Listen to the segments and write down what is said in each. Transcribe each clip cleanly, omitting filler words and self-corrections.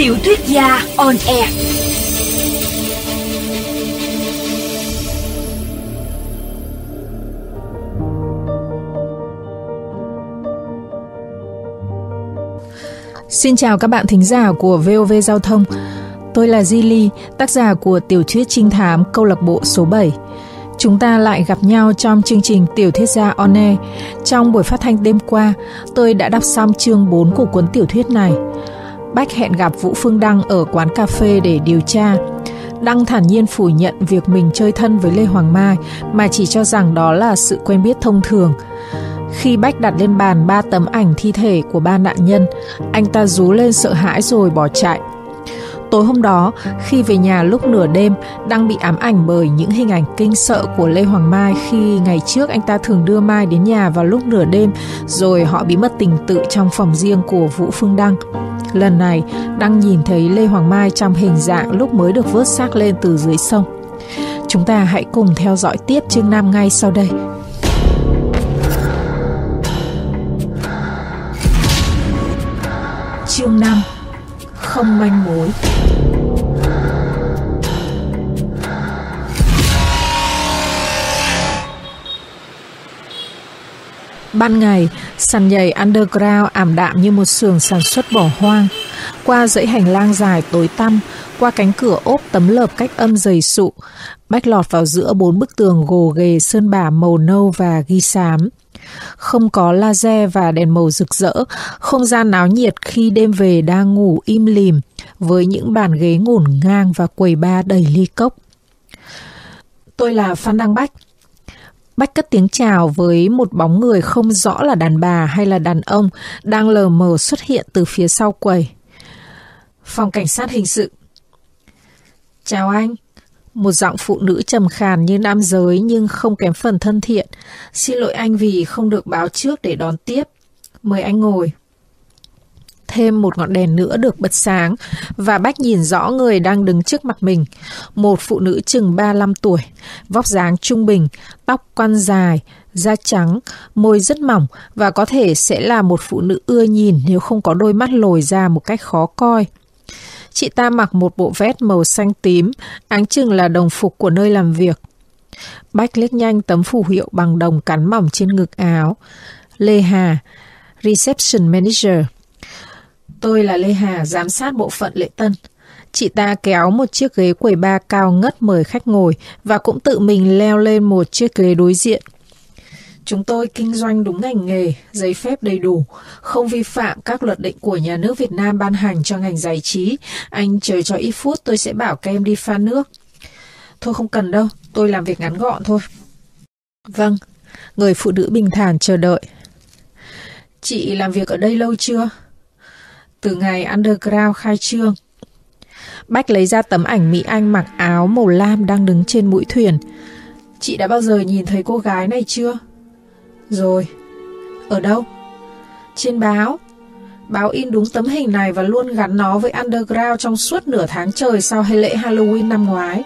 Tiểu thuyết gia on air. Xin chào các bạn thính giả của VOV Giao thông. Tôi là Zili, tác giả của tiểu thuyết trinh thám câu lạc bộ số 7. Chúng ta lại gặp nhau trong chương trình Tiểu thuyết gia on air. Trong buổi phát thanh đêm qua, tôi đã đọc xong chương 4 của cuốn tiểu thuyết này. Bách hẹn gặp Vũ Phương Đăng ở quán cà phê để điều tra. Đăng thản nhiên phủ nhận việc mình chơi thân với Lê Hoàng Mai, mà chỉ cho rằng đó là sự quen biết thông thường. Khi Bách đặt lên bàn 3 tấm ảnh thi thể của 3 nạn nhân, anh ta rú lên sợ hãi rồi bỏ chạy. Tối hôm đó, khi về nhà lúc nửa đêm, Đăng bị ám ảnh bởi những hình ảnh kinh sợ của Lê Hoàng Mai khi ngày trước anh ta thường đưa Mai đến nhà vào lúc nửa đêm, rồi họ bị mất tình tự trong phòng riêng của Vũ Phương Đăng. Lần này, Đăng nhìn thấy Lê Hoàng Mai trong hình dạng lúc mới được vớt xác lên từ dưới sông. Chúng ta hãy cùng theo dõi tiếp chương 5 ngay sau đây. Chương 5. Không manh mối. Ban ngày, sàn nhảy underground ảm đạm như một xưởng sản xuất bỏ hoang. Qua dãy hành lang dài tối tăm, qua cánh cửa ốp tấm lợp cách âm dày sụ, Bách lọt vào giữa 4 bức tường gồ ghề sơn bả màu nâu và ghi xám. Không có laser và đèn màu rực rỡ, không gian náo nhiệt khi đêm về đang ngủ im lìm, với những bàn ghế ngổn ngang và quầy bar đầy ly cốc. Tôi là Phan Đăng Bách. Bách cất tiếng chào với một bóng người không rõ là đàn bà hay là đàn ông đang lờ mờ xuất hiện từ phía sau quầy. Phòng cảnh sát hình sự. Chào anh. Một giọng phụ nữ trầm khàn như nam giới nhưng không kém phần thân thiện. Xin lỗi anh vì không được báo trước để đón tiếp. Mời anh ngồi. Thêm một ngọn đèn nữa được bật sáng và Bách nhìn rõ người đang đứng trước mặt mình. Một phụ nữ chừng 35 tuổi, vóc dáng trung bình, tóc quăn dài, da trắng, môi rất mỏng và có thể sẽ là một phụ nữ ưa nhìn nếu không có đôi mắt lồi ra một cách khó coi. Chị ta mặc một bộ vest màu xanh tím, áng chừng là đồng phục của nơi làm việc. Bách liếc nhanh tấm phù hiệu bằng đồng cắn mỏng trên ngực áo. Lê Hà, Reception Manager. Tôi là Lê Hà, giám sát bộ phận lễ tân. Chị ta kéo một chiếc ghế quầy bar cao ngất mời khách ngồi và cũng tự mình leo lên một chiếc ghế đối diện. Chúng tôi kinh doanh đúng ngành nghề, giấy phép đầy đủ, không vi phạm các luật định của nhà nước Việt Nam ban hành cho ngành giải trí. Anh chờ cho ít phút tôi sẽ bảo các em đi pha nước. Thôi không cần đâu, tôi làm việc ngắn gọn thôi. Vâng, người phụ nữ bình thản chờ đợi. Chị làm việc ở đây lâu chưa? Từ ngày underground khai trương. Bách lấy ra tấm ảnh Mỹ Anh mặc áo màu lam đang đứng trên mũi thuyền. Chị đã bao giờ nhìn thấy cô gái này chưa? Rồi. Ở đâu? Trên báo. Báo in đúng tấm hình này và luôn gắn nó với underground trong suốt nửa tháng trời sau lễ Halloween năm ngoái.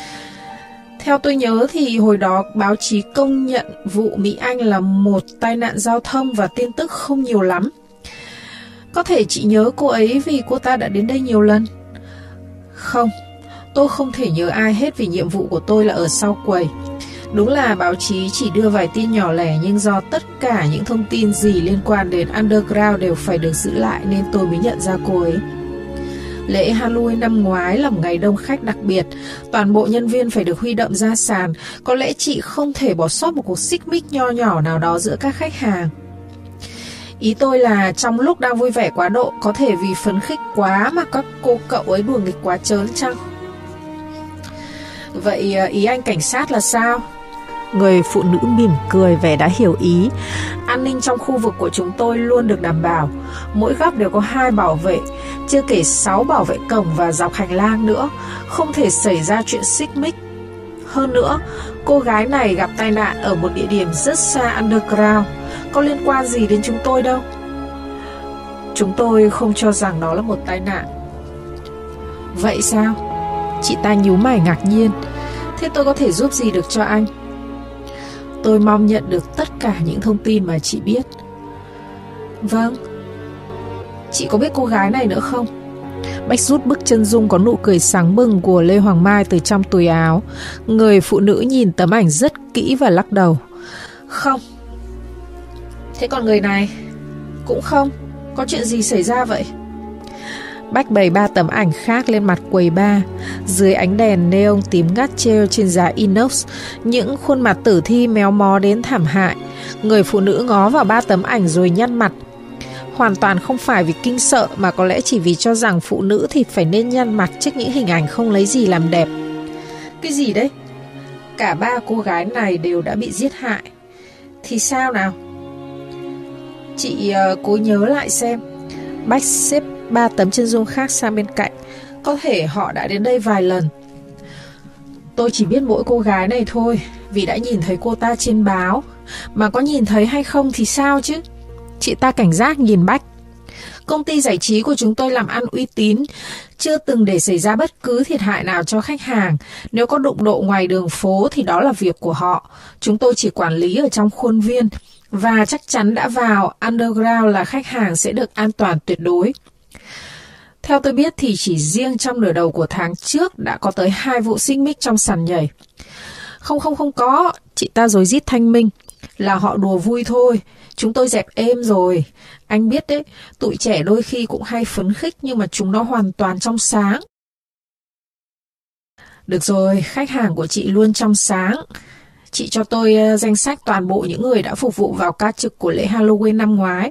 Theo tôi nhớ thì hồi đó báo chí công nhận vụ Mỹ Anh là một tai nạn giao thông và tin tức không nhiều lắm. Có thể chị nhớ cô ấy vì cô ta đã đến đây nhiều lần. Không, tôi không thể nhớ ai hết vì nhiệm vụ của tôi là ở sau quầy. Đúng là báo chí chỉ đưa vài tin nhỏ lẻ, nhưng do tất cả những thông tin gì liên quan đến underground đều phải được giữ lại nên tôi mới nhận ra cô ấy. Lễ Halloween năm ngoái là một ngày đông khách đặc biệt, toàn bộ nhân viên phải được huy động ra sàn. Có lẽ chị không thể bỏ sót một cuộc xích mích nho nhỏ nào đó giữa các khách hàng. Ý tôi là trong lúc đang vui vẻ quá độ, có thể vì phấn khích quá mà các cô cậu ấy đùa nghịch quá trớn chăng? Vậy ý anh cảnh sát là sao? Người phụ nữ mỉm cười vẻ đã hiểu ý. An ninh trong khu vực của chúng tôi luôn được đảm bảo. Mỗi góc đều có 2 bảo vệ, chưa kể 6 bảo vệ cổng và dọc hành lang nữa. Không thể xảy ra chuyện xích mích. Hơn nữa, cô gái này gặp tai nạn ở một địa điểm rất xa underground. Có liên quan gì đến chúng tôi đâu. Chúng tôi không cho rằng đó là một tai nạn. Vậy sao? Chị ta nhíu mày ngạc nhiên. Thế tôi có thể giúp gì được cho anh? Tôi mong nhận được tất cả những thông tin mà chị biết. Vâng. Chị có biết cô gái này nữa không? Bách rút bức chân dung có nụ cười sáng bừng của Lê Hoàng Mai từ trong túi áo. Người phụ nữ nhìn tấm ảnh rất kỹ và lắc đầu. Không. Thế còn người này? Cũng không. Có chuyện gì xảy ra vậy? Bách bày 3 tấm ảnh khác lên mặt quầy bar. Dưới ánh đèn neon tím ngắt treo trên giá inox, những khuôn mặt tử thi méo mó đến thảm hại. Người phụ nữ ngó vào 3 tấm ảnh rồi nhăn mặt. Hoàn toàn không phải vì kinh sợ, mà có lẽ chỉ vì cho rằng phụ nữ thì phải nên nhăn mặt trước những hình ảnh không lấy gì làm đẹp. Cái gì đấy? Cả 3 cô gái này đều đã bị giết hại. Thì sao nào? Chị cố nhớ lại xem. Bách xếp 3 tấm chân dung khác sang bên cạnh. Có thể họ đã đến đây vài lần. Tôi chỉ biết mỗi cô gái này thôi, vì đã nhìn thấy cô ta trên báo. Mà có nhìn thấy hay không thì sao chứ? Chị ta cảnh giác nhìn Bách. Công ty giải trí của chúng tôi làm ăn uy tín, chưa từng để xảy ra bất cứ thiệt hại nào cho khách hàng. Nếu có đụng độ ngoài đường phố thì đó là việc của họ. Chúng tôi chỉ quản lý ở trong khuôn viên. Và chắc chắn đã vào underground là khách hàng sẽ được an toàn tuyệt đối. Theo tôi biết thì chỉ riêng trong nửa đầu của tháng trước đã có tới 2 vụ xích mích trong sàn nhảy. Không có, chị ta rối rít thanh minh. Là họ đùa vui thôi, chúng tôi dẹp êm rồi. Anh biết đấy, tụi trẻ đôi khi cũng hay phấn khích nhưng mà chúng nó hoàn toàn trong sáng. Được rồi, khách hàng của chị luôn trong sáng. Chị cho tôi danh sách toàn bộ những người đã phục vụ vào ca trực của lễ Halloween năm ngoái.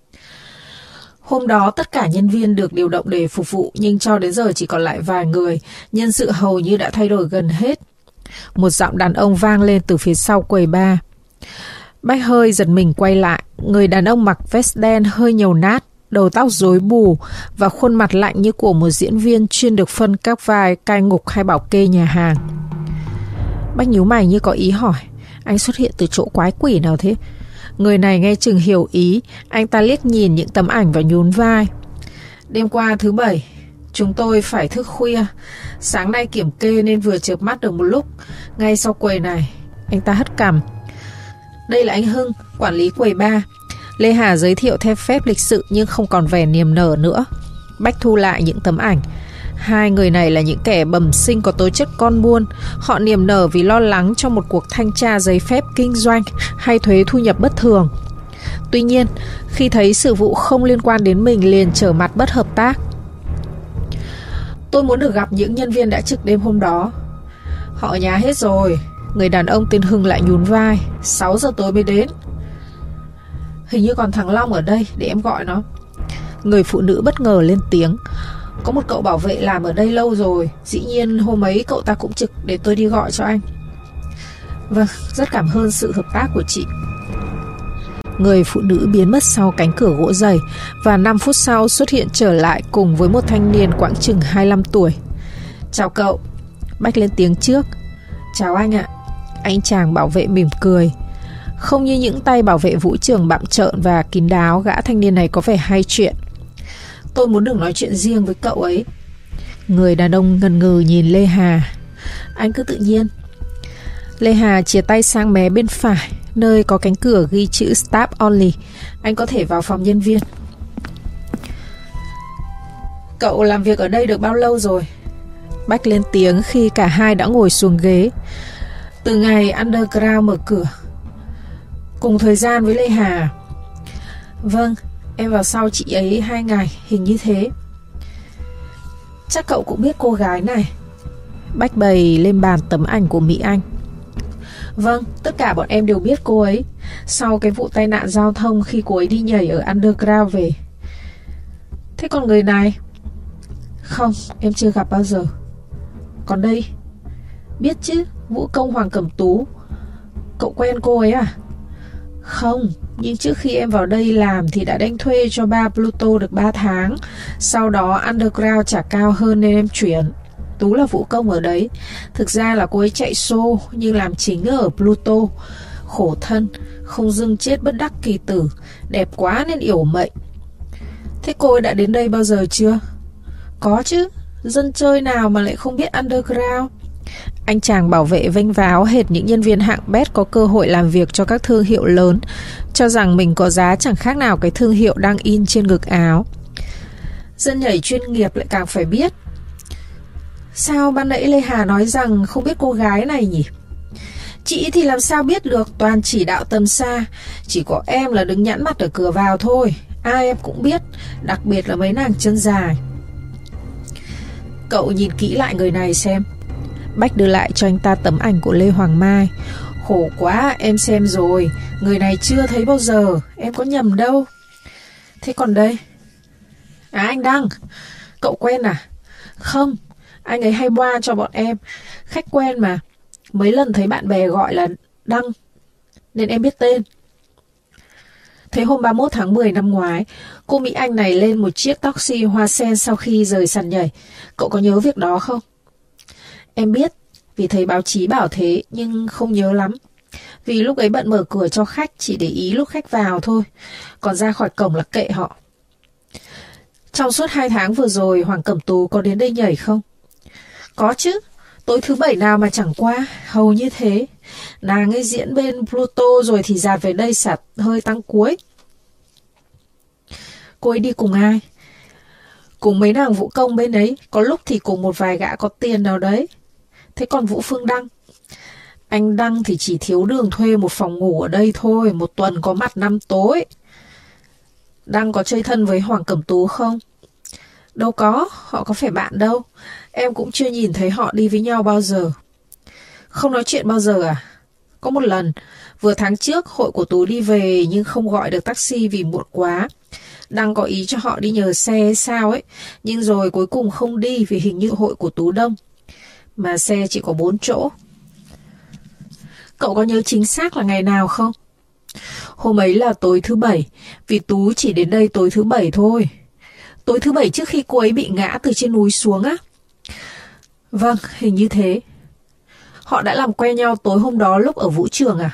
Hôm đó tất cả nhân viên được điều động để phục vụ, nhưng cho đến giờ chỉ còn lại vài người. Nhân sự hầu như đã thay đổi gần hết. Một giọng đàn ông vang lên từ phía sau quầy bar. Bách hơi giật mình quay lại. Người đàn ông mặc vest đen hơi nhầu nát, đầu tóc rối bù và khuôn mặt lạnh như của một diễn viên chuyên được phân các vai cai ngục hay bảo kê nhà hàng. Bách nhíu mày như có ý hỏi. Anh xuất hiện từ chỗ quái quỷ nào thế? Người này nghe chừng hiểu ý. Anh ta liếc nhìn những tấm ảnh và nhún vai. Đêm qua thứ Bảy, chúng tôi phải thức khuya. Sáng nay kiểm kê nên vừa chợp mắt được một lúc. Ngay sau quầy này. Anh ta hất cằm. Đây là anh Hưng, quản lý quầy bar. Lê Hà giới thiệu theo phép lịch sự nhưng không còn vẻ niềm nở nữa. Bách thu lại những tấm ảnh. 2 người này là những kẻ bẩm sinh có tố chất con buôn. Họ niềm nở vì lo lắng cho một cuộc thanh tra giấy phép kinh doanh hay thuế thu nhập bất thường. Tuy nhiên, khi thấy sự vụ không liên quan đến mình liền trở mặt bất hợp tác. Tôi muốn được gặp những nhân viên đã trực đêm hôm đó. Họ ở nhà hết rồi. Người đàn ông tên Hưng lại nhún vai. 6 giờ tối mới đến. Hình như còn thằng Long ở đây, để em gọi nó. Người phụ nữ bất ngờ lên tiếng. Có một cậu bảo vệ làm ở đây lâu rồi. Dĩ nhiên hôm ấy cậu ta cũng trực, để tôi đi gọi cho anh. Vâng, rất cảm ơn sự hợp tác của chị. Người phụ nữ biến mất sau cánh cửa gỗ dày và 5 phút sau xuất hiện trở lại cùng với một thanh niên quãng chừng 25 tuổi. Chào cậu. Bách lên tiếng trước. Chào anh ạ. Anh chàng bảo vệ mỉm cười. Không như những tay bảo vệ vũ trường bặm trợn và kín đáo, gã thanh niên này có vẻ hay chuyện. Tôi muốn được nói chuyện riêng với cậu ấy. Người đàn ông ngần ngừ nhìn Lê Hà. Anh cứ tự nhiên. Lê Hà chìa tay sang mé bên phải, nơi có cánh cửa ghi chữ Staff Only. Anh có thể vào phòng nhân viên. Cậu làm việc ở đây được bao lâu rồi? Bách lên tiếng khi cả hai đã ngồi xuống ghế. Từ ngày Underground mở cửa. Cùng thời gian với Lê Hà. Vâng, em vào sau chị ấy 2 ngày, hình như thế. Chắc cậu cũng biết cô gái này. Bách bày lên bàn tấm ảnh của Mỹ Anh. Vâng, tất cả bọn em đều biết cô ấy. Sau cái vụ tai nạn giao thông khi cô ấy đi nhảy ở Underground về. Thế còn người này? Không, em chưa gặp bao giờ. Còn đây? Biết chứ, vũ công Hoàng Cẩm Tú. Cậu quen cô ấy à? Không, nhưng trước khi em vào đây làm thì đã đánh thuê cho bar Pluto được 3 tháng. Sau đó Underground trả cao hơn nên em chuyển. Tú là vũ công ở đấy. Thực ra là cô ấy chạy show nhưng làm chính ở Pluto. Khổ thân, không dưng chết bất đắc kỳ tử. Đẹp quá nên yểu mệnh. Thế cô ấy đã đến đây bao giờ chưa? Có chứ, dân chơi nào mà lại không biết Underground. Anh chàng bảo vệ vênh váo hệt những nhân viên hạng bét có cơ hội làm việc cho các thương hiệu lớn, cho rằng mình có giá chẳng khác nào cái thương hiệu đang in trên ngực áo. Dân nhảy chuyên nghiệp lại càng phải biết. Sao ban nãy Lê Hà nói rằng không biết cô gái này nhỉ? Chị thì làm sao biết được, toàn chỉ đạo tầm xa. Chỉ có em là đứng nhẵn mặt ở cửa vào thôi. Ai em cũng biết, đặc biệt là mấy nàng chân dài. Cậu nhìn kỹ lại người này xem. Bách đưa lại cho anh ta tấm ảnh của Lê Hoàng Mai. Khổ quá, em xem rồi, người này chưa thấy bao giờ, em có nhầm đâu. Thế còn đây? À, anh Đăng. Cậu quen à? Không, anh ấy hay boa cho bọn em, khách quen mà. Mấy lần thấy bạn bè gọi là Đăng nên em biết tên. Thế hôm 31 tháng 10 năm ngoái, cô Mỹ Anh này lên một chiếc taxi hoa sen sau khi rời sàn nhảy. Cậu có nhớ việc đó không? Em biết, vì thấy báo chí bảo thế, nhưng không nhớ lắm. Vì lúc ấy bận mở cửa cho khách, chỉ để ý lúc khách vào thôi. Còn ra khỏi cổng là kệ họ. Trong suốt 2 tháng vừa rồi, Hoàng Cẩm Tú có đến đây nhảy không? Có chứ, tối thứ Bảy nào mà chẳng qua, hầu như thế. Nàng ấy diễn bên Pluto rồi thì dạt về đây xả hơi tăng cuối. Cô ấy đi cùng ai? Cùng mấy nàng vũ công bên ấy, có lúc thì cùng một vài gã có tiền nào đấy. Thế còn Vũ Phương Đăng? Anh Đăng thì chỉ thiếu đường thuê một phòng ngủ ở đây thôi, một tuần có mặt 5 tối. Đăng có chơi thân với Hoàng Cẩm Tú không? Đâu có, họ có phải bạn đâu. Em cũng chưa nhìn thấy họ đi với nhau bao giờ. Không nói chuyện bao giờ à? Có một lần, vừa tháng trước hội của Tú đi về nhưng không gọi được taxi vì muộn quá. Đăng có ý cho họ đi nhờ xe hay sao ấy, nhưng rồi cuối cùng không đi vì hình như hội của Tú đông. Mà xe chỉ có 4 chỗ. Cậu có nhớ chính xác là ngày nào không? Hôm ấy là tối thứ Bảy, vì Tú chỉ đến đây tối thứ Bảy thôi. Tối thứ Bảy trước khi cô ấy bị ngã từ trên núi xuống á? Vâng, hình như thế. Họ đã làm quen nhau tối hôm đó lúc ở vũ trường à?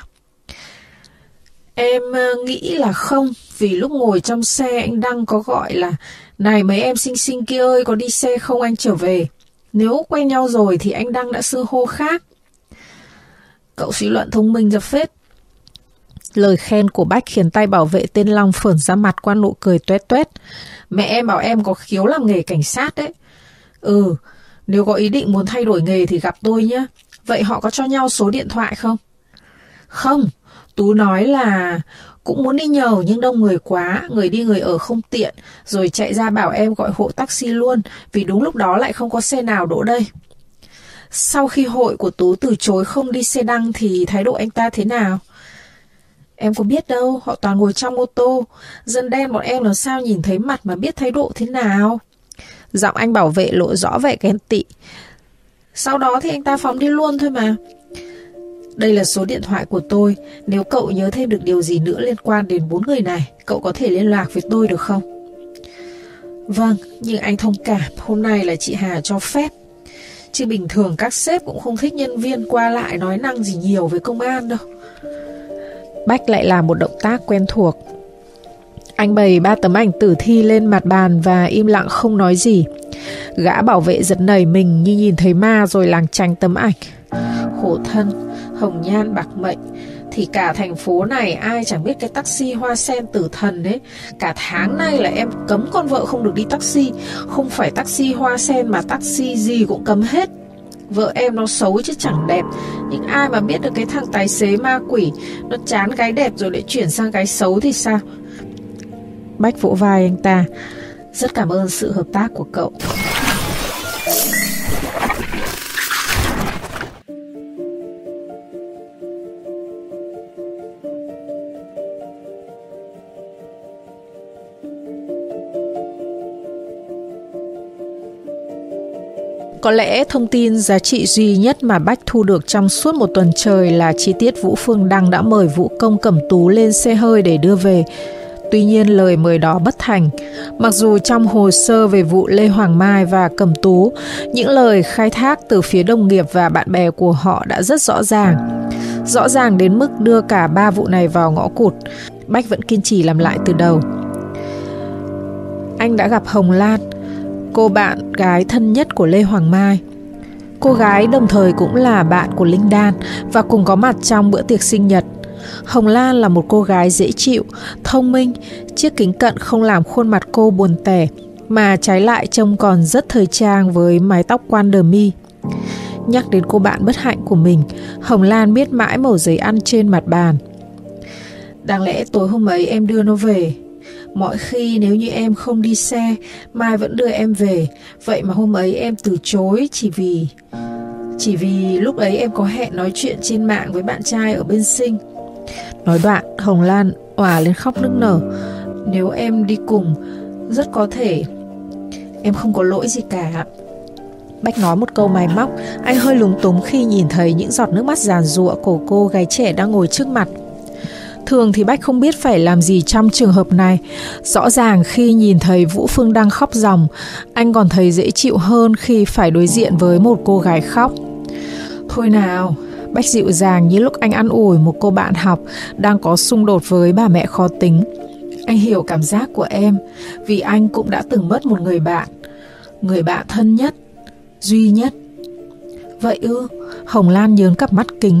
Em nghĩ là không, vì lúc ngồi trong xe anh Đăng có gọi là này mấy em xinh xinh kia ơi, có đi xe không anh trở về. Nếu quen nhau rồi thì anh Đăng đã xưng hô khác. Cậu suy luận thông minh ra phết. Lời khen của Bách khiến tay bảo vệ tên Long phởn ra mặt qua nụ cười tuét tuét. Mẹ em bảo em có khiếu làm nghề cảnh sát đấy. Ừ, nếu có ý định muốn thay đổi nghề thì gặp tôi nhé. Vậy họ có cho nhau số điện thoại không? Không, Tú nói là cũng muốn đi nhờ nhưng đông người quá, người đi người ở không tiện, rồi chạy ra bảo em gọi hộ taxi luôn, vì đúng lúc đó lại không có xe nào đỗ đây. Sau khi hội của Tú từ chối không đi xe Đăng thì thái độ anh ta thế nào? Em có biết đâu, họ toàn ngồi trong ô tô. Dân đen bọn em làm sao nhìn thấy mặt mà biết thái độ thế nào? Giọng anh bảo vệ lộ rõ vẻ ghen tị. Sau đó thì anh ta phóng đi luôn thôi mà. Đây là số điện thoại của tôi. Nếu cậu nhớ thêm được điều gì nữa liên quan đến 4 người này, cậu có thể liên lạc với tôi được không? Vâng, nhưng anh thông cảm, hôm nay là chị Hà cho phép. Chứ bình thường các sếp cũng không thích nhân viên qua lại nói năng gì nhiều với công an đâu. Bách lại làm một động tác quen thuộc. Anh bày 3 tấm ảnh tử thi lên mặt bàn và im lặng không nói gì. Gã bảo vệ giật nảy mình như nhìn thấy ma rồi lảng tránh tấm ảnh. Khổ thân, hồng nhan bạc mệnh, thì cả thành phố này ai chẳng biết cái taxi hoa sen tử thần đấy. Cả tháng nay là em cấm con vợ không được đi taxi. Không phải taxi hoa sen mà taxi gì cũng cấm hết. Vợ em nó xấu chứ chẳng đẹp, nhưng ai mà biết được cái thằng tài xế ma quỷ nó chán cái đẹp rồi lại chuyển sang cái xấu thì sao? Bách vỗ vai anh ta. Rất cảm ơn sự hợp tác của cậu. Có lẽ thông tin giá trị duy nhất mà Bách thu được trong suốt một tuần trời là chi tiết Vũ Phương Đăng đã mời Vũ Công Cẩm Tú lên xe hơi để đưa về. Tuy nhiên lời mời đó bất thành. Mặc dù trong hồ sơ về vụ Lê Hoàng Mai và Cẩm Tú, những lời khai thác từ phía đồng nghiệp và bạn bè của họ đã rất rõ ràng. Rõ ràng đến mức đưa cả 3 vụ này vào ngõ cụt. Bách vẫn kiên trì làm lại từ đầu. Anh đã gặp Hồng Lan, cô bạn gái thân nhất của Lê Hoàng Mai. Cô gái đồng thời cũng là bạn của Linh Đan và cùng có mặt trong bữa tiệc sinh nhật. Hồng Lan là một cô gái dễ chịu, thông minh, chiếc kính cận không làm khuôn mặt cô buồn tẻ. mà trái lại trông còn rất thời trang với mái tóc quan đờ mi. Nhắc đến cô bạn bất hạnh của mình, Hồng Lan biết mãi mẩu giấy ăn trên mặt bàn. Đáng lẽ tối hôm ấy em đưa nó về. Mọi khi nếu như em không đi xe, Mai vẫn đưa em về. Vậy mà hôm ấy em từ chối chỉ vì lúc ấy em có hẹn nói chuyện trên mạng với bạn trai ở bên Sinh. Nói đoạn, Hồng Lan òa lên khóc nức nở. Nếu em đi cùng, rất có thể em không có lỗi gì cả. Bách nói một câu máy móc. Anh hơi lúng túng khi nhìn thấy những giọt nước mắt giàn giụa của cô gái trẻ đang ngồi trước mặt. Thường thì Bách không biết phải làm gì trong trường hợp này. Rõ ràng khi nhìn thấy Vũ Phương Đăng khóc ròng, anh còn thấy dễ chịu hơn khi phải đối diện với một cô gái khóc. Thôi nào, Bách dịu dàng như lúc anh an ủi một cô bạn học đang có xung đột với bà mẹ khó tính. Anh hiểu cảm giác của em, vì anh cũng đã từng mất một người bạn thân nhất, duy nhất. Vậy ư? Hồng Lan nhớn cặp mắt kính.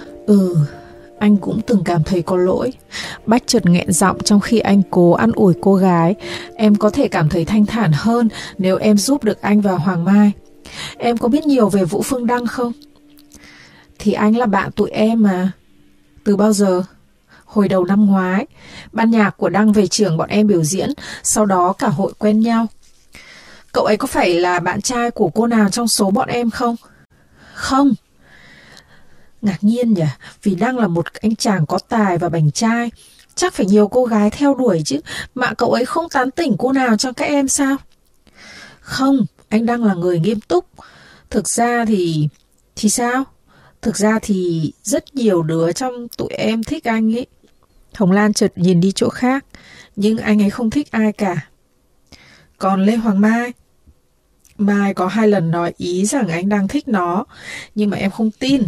Anh cũng từng cảm thấy có lỗi. Bách chợt nghẹn giọng trong khi anh cố an ủi cô gái. Em có thể cảm thấy thanh thản hơn nếu em giúp được anh và Hoàng Mai. Em có biết nhiều về Vũ Phương Đăng không? Thì anh là bạn tụi em mà. Từ bao giờ? Hồi đầu năm ngoái, ban nhạc của Đăng về trường bọn em biểu diễn, sau đó cả hội quen nhau. Cậu ấy có phải là bạn trai của cô nào trong số bọn em không? Không. Ngạc nhiên nhỉ, vì Đăng là một anh chàng có tài và bảnh trai, chắc phải nhiều cô gái theo đuổi chứ, mà cậu ấy không tán tỉnh cô nào trong các em sao? Không, anh Đăng là người nghiêm túc. Thực ra thì sao? Thực ra thì rất nhiều đứa trong tụi em thích anh ấy. Hồng Lan chợt nhìn đi chỗ khác, nhưng anh ấy không thích ai cả. Còn Lê Hoàng Mai? Mai có 2 lần nói ý rằng anh đang thích nó, nhưng mà em không tin.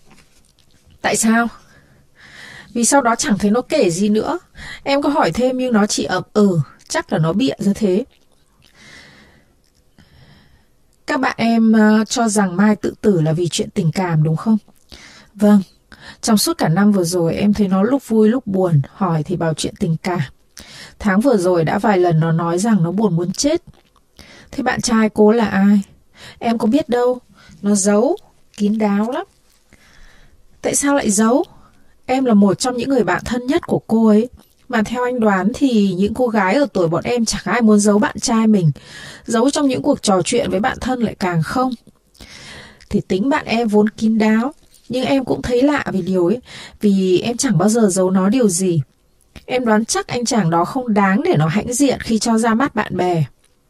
Tại sao? Vì sau đó chẳng thấy nó kể gì nữa. Em có hỏi thêm nhưng nó chỉ ậm chắc là nó bịa ra thế. Các bạn em cho rằng Mai tự tử là vì chuyện tình cảm đúng không? Vâng, trong suốt cả năm vừa rồi em thấy nó lúc vui lúc buồn, hỏi thì bảo chuyện tình cảm. Tháng vừa rồi đã vài lần nó nói rằng nó buồn muốn chết. Thế bạn trai cô là ai? Em có biết đâu, nó giấu, kín đáo lắm. Tại sao lại giấu? Em là một trong những người bạn thân nhất của cô ấy. Mà theo anh đoán thì những cô gái ở tuổi bọn em chẳng ai muốn giấu bạn trai mình. Giấu trong những cuộc trò chuyện với bạn thân lại càng không. Thì tính bạn em vốn kín đáo, nhưng em cũng thấy lạ về điều ấy, vì em chẳng bao giờ giấu nó điều gì. Em đoán chắc anh chàng đó không đáng để nó hãnh diện khi cho ra mắt bạn bè.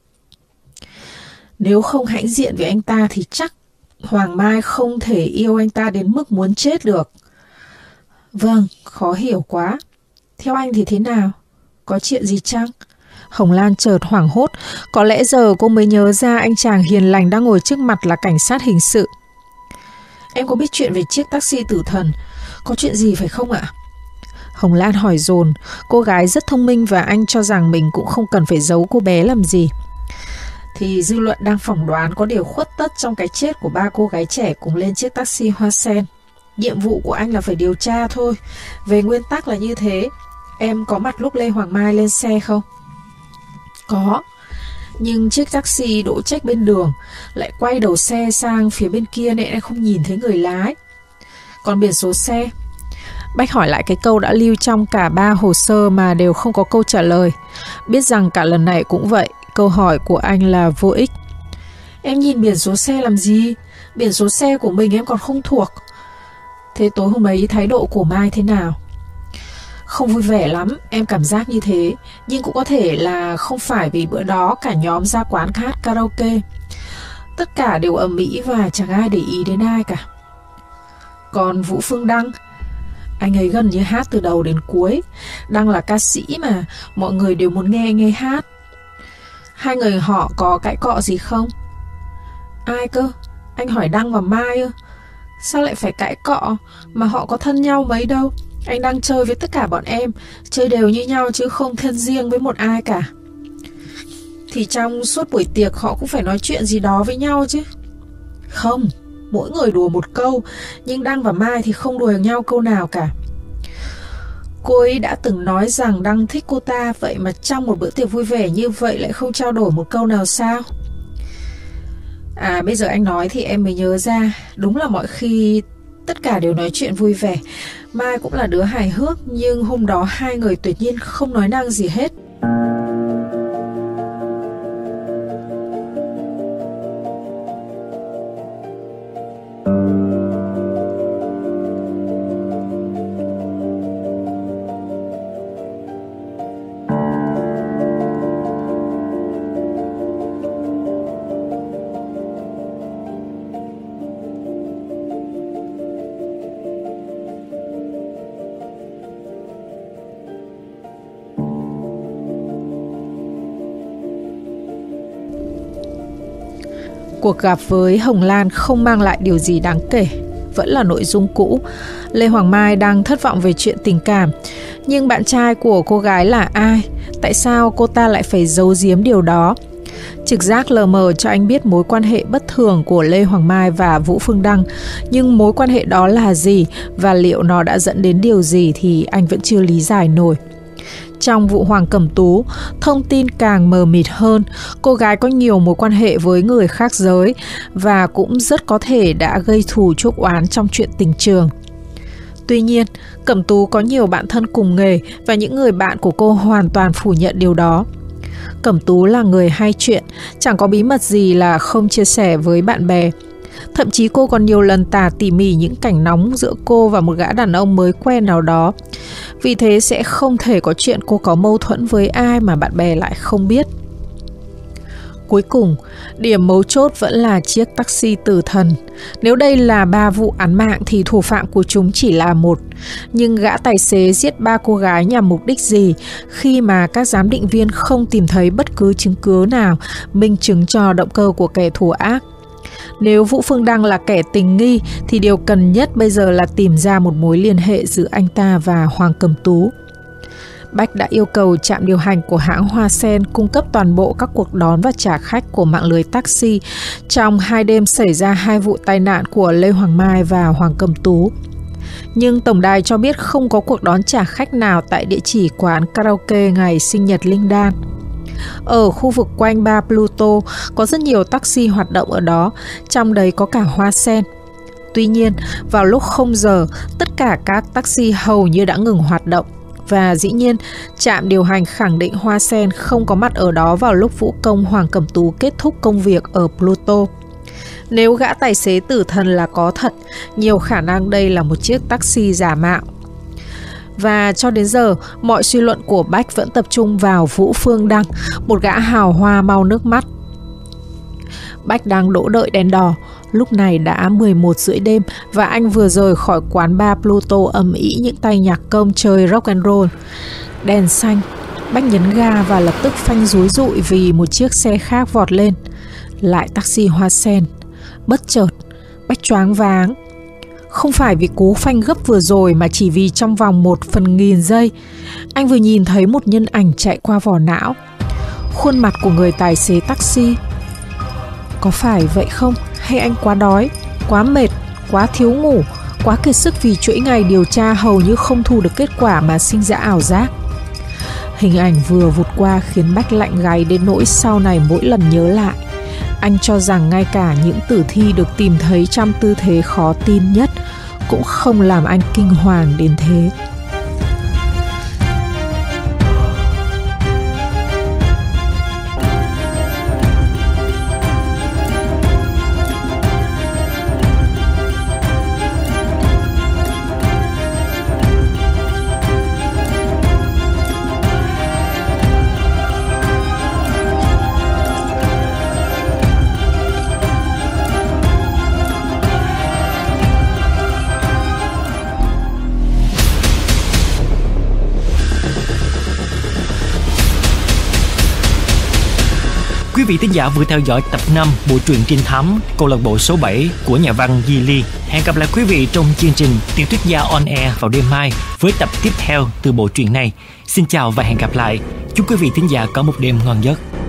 Nếu không hãnh diện với anh ta thì chắc Hoàng Mai không thể yêu anh ta đến mức muốn chết được. Vâng, khó hiểu quá. Theo anh thì thế nào? Có chuyện gì chăng? Hồng Lan chợt hoảng hốt. Có lẽ giờ cô mới nhớ ra anh chàng hiền lành đang ngồi trước mặt là cảnh sát hình sự. Em có biết chuyện về chiếc taxi tử thần. Có chuyện gì phải không ạ? Hồng Lan hỏi dồn. Cô gái rất thông minh và anh cho rằng mình cũng không cần phải giấu cô bé làm gì. Thì dư luận đang phỏng đoán có điều khuất tất trong cái chết của 3 cô gái trẻ cùng lên chiếc taxi hoa sen. Nhiệm vụ của anh là phải điều tra thôi. Về nguyên tắc là như thế. Em có mặt lúc Lê Hoàng Mai lên xe không? Có. Nhưng chiếc taxi đỗ chếch bên đường, lại quay đầu xe sang phía bên kia nên em không nhìn thấy người lái. Còn biển số xe? Bách hỏi lại cái câu đã lưu trong cả 3 hồ sơ mà đều không có câu trả lời. Biết rằng cả lần này cũng vậy, câu hỏi của anh là vô ích. Em nhìn biển số xe làm gì? Biển số xe của mình em còn không thuộc. Thế tối hôm ấy thái độ của Mai thế nào? Không vui vẻ lắm, em cảm giác như thế. Nhưng cũng có thể là không phải vì bữa đó cả nhóm ra quán hát karaoke. Tất cả đều ầm ĩ và chẳng ai để ý đến ai cả. Còn Vũ Phương Đăng, anh ấy gần như hát từ đầu đến cuối. Đăng là ca sĩ mà, mọi người đều muốn nghe anh ấy hát. Hai người họ có cãi cọ gì không? Ai cơ? Anh hỏi Đăng và Mai ư? Sao lại phải cãi cọ? Mà họ có thân nhau mấy đâu. Anh đang chơi với tất cả bọn em, chơi đều như nhau chứ không thân riêng với một ai cả. Thì trong suốt buổi tiệc họ cũng phải nói chuyện gì đó với nhau chứ. Không, mỗi người đùa một câu, nhưng Đăng và Mai thì không đùa nhau câu nào cả. Cô ấy đã từng nói rằng Đăng thích cô ta, vậy mà trong một bữa tiệc vui vẻ như vậy lại không trao đổi một câu nào sao? Bây giờ anh nói thì em mới nhớ ra, đúng là mọi khi tất cả đều nói chuyện vui vẻ. Mai cũng là đứa hài hước, nhưng hôm đó hai người tuyệt nhiên không nói năng gì hết. Cuộc gặp với Hồng Lan không mang lại điều gì đáng kể, vẫn là nội dung cũ. Lê Hoàng Mai đang thất vọng về chuyện tình cảm. Nhưng bạn trai của cô gái là ai? Tại sao cô ta lại phải giấu giếm điều đó? Trực giác lờ mờ cho anh biết mối quan hệ bất thường của Lê Hoàng Mai và Vũ Phương Đăng. Nhưng mối quan hệ đó là gì và liệu nó đã dẫn đến điều gì thì anh vẫn chưa lý giải nổi. Trong vụ Hoàng Cẩm Tú, thông tin càng mờ mịt hơn. Cô gái có nhiều mối quan hệ với người khác giới và cũng rất có thể đã gây thù chuốc oán trong chuyện tình trường. Tuy nhiên, Cẩm Tú có nhiều bạn thân cùng nghề và những người bạn của cô hoàn toàn phủ nhận điều đó. Cẩm Tú là người hay chuyện, chẳng có bí mật gì là không chia sẻ với bạn bè. Thậm chí cô còn nhiều lần tả tỉ mỉ những cảnh nóng giữa cô và một gã đàn ông mới quen nào đó. Vì thế sẽ không thể có chuyện cô có mâu thuẫn với ai mà bạn bè lại không biết. Cuối cùng, điểm mấu chốt vẫn là chiếc taxi tử thần. Nếu đây là 3 vụ án mạng thì thủ phạm của chúng chỉ là một. Nhưng gã tài xế giết 3 cô gái nhằm mục đích gì khi mà các giám định viên không tìm thấy bất cứ chứng cứ nào minh chứng cho động cơ của kẻ thù ác? Nếu Vũ Phương Đăng là kẻ tình nghi thì điều cần nhất bây giờ là tìm ra một mối liên hệ giữa anh ta và Hoàng Cẩm Tú. Bách đã yêu cầu trạm điều hành của hãng Hoa Sen cung cấp toàn bộ các cuộc đón và trả khách của mạng lưới taxi trong 2 đêm xảy ra 2 vụ tai nạn của Lê Hoàng Mai và Hoàng Cẩm Tú. Nhưng tổng đài cho biết không có cuộc đón trả khách nào tại địa chỉ quán karaoke ngày sinh nhật Linh Đan. Ở khu vực quanh bar Pluto có rất nhiều taxi hoạt động ở đó, trong đấy có cả Hoa Sen. Tuy nhiên, vào lúc 0 giờ, tất cả các taxi hầu như đã ngừng hoạt động. Và dĩ nhiên, trạm điều hành khẳng định Hoa Sen không có mặt ở đó vào lúc vũ công Hoàng Cẩm Tú kết thúc công việc ở Pluto. Nếu gã tài xế tử thần là có thật, nhiều khả năng đây là một chiếc taxi giả mạo. Và cho đến giờ, mọi suy luận của Bách vẫn tập trung vào Vũ Phương Đăng, một gã hào hoa mau nước mắt. Bách đang đỗ đợi đèn đỏ. Lúc này đã 11 rưỡi đêm và anh vừa rời khỏi quán bar Pluto ầm ĩ những tay nhạc công chơi rock and roll. Đèn xanh, Bách nhấn ga và lập tức phanh rúi rụi vì một chiếc xe khác vọt lên. Lại taxi Hoa Sen. Bất chợt, Bách choáng váng. Không phải vì cú phanh gấp vừa rồi mà chỉ vì trong vòng 1/1000 giây, anh vừa nhìn thấy một nhân ảnh chạy qua vỏ não. Khuôn mặt của người tài xế taxi. Có phải vậy không? Hay anh quá đói, quá mệt, quá thiếu ngủ, quá kiệt sức vì chuỗi ngày điều tra hầu như không thu được kết quả mà sinh ra ảo giác? Hình ảnh vừa vụt qua khiến Bách lạnh gáy đến nỗi sau này mỗi lần nhớ lại, anh cho rằng ngay cả những tử thi được tìm thấy trong tư thế khó tin nhất cũng không làm anh kinh hoàng đến thế. Quý vị thính giả vừa theo dõi tập 5 bộ truyện trinh thám câu lạc bộ số 7 của nhà văn Di Ly. Hẹn gặp lại quý vị trong chương trình Tiểu thuyết gia on air vào đêm mai với tập tiếp theo từ bộ truyện này. Xin chào và hẹn gặp lại. Chúc quý vị thính giả có một đêm ngon giấc.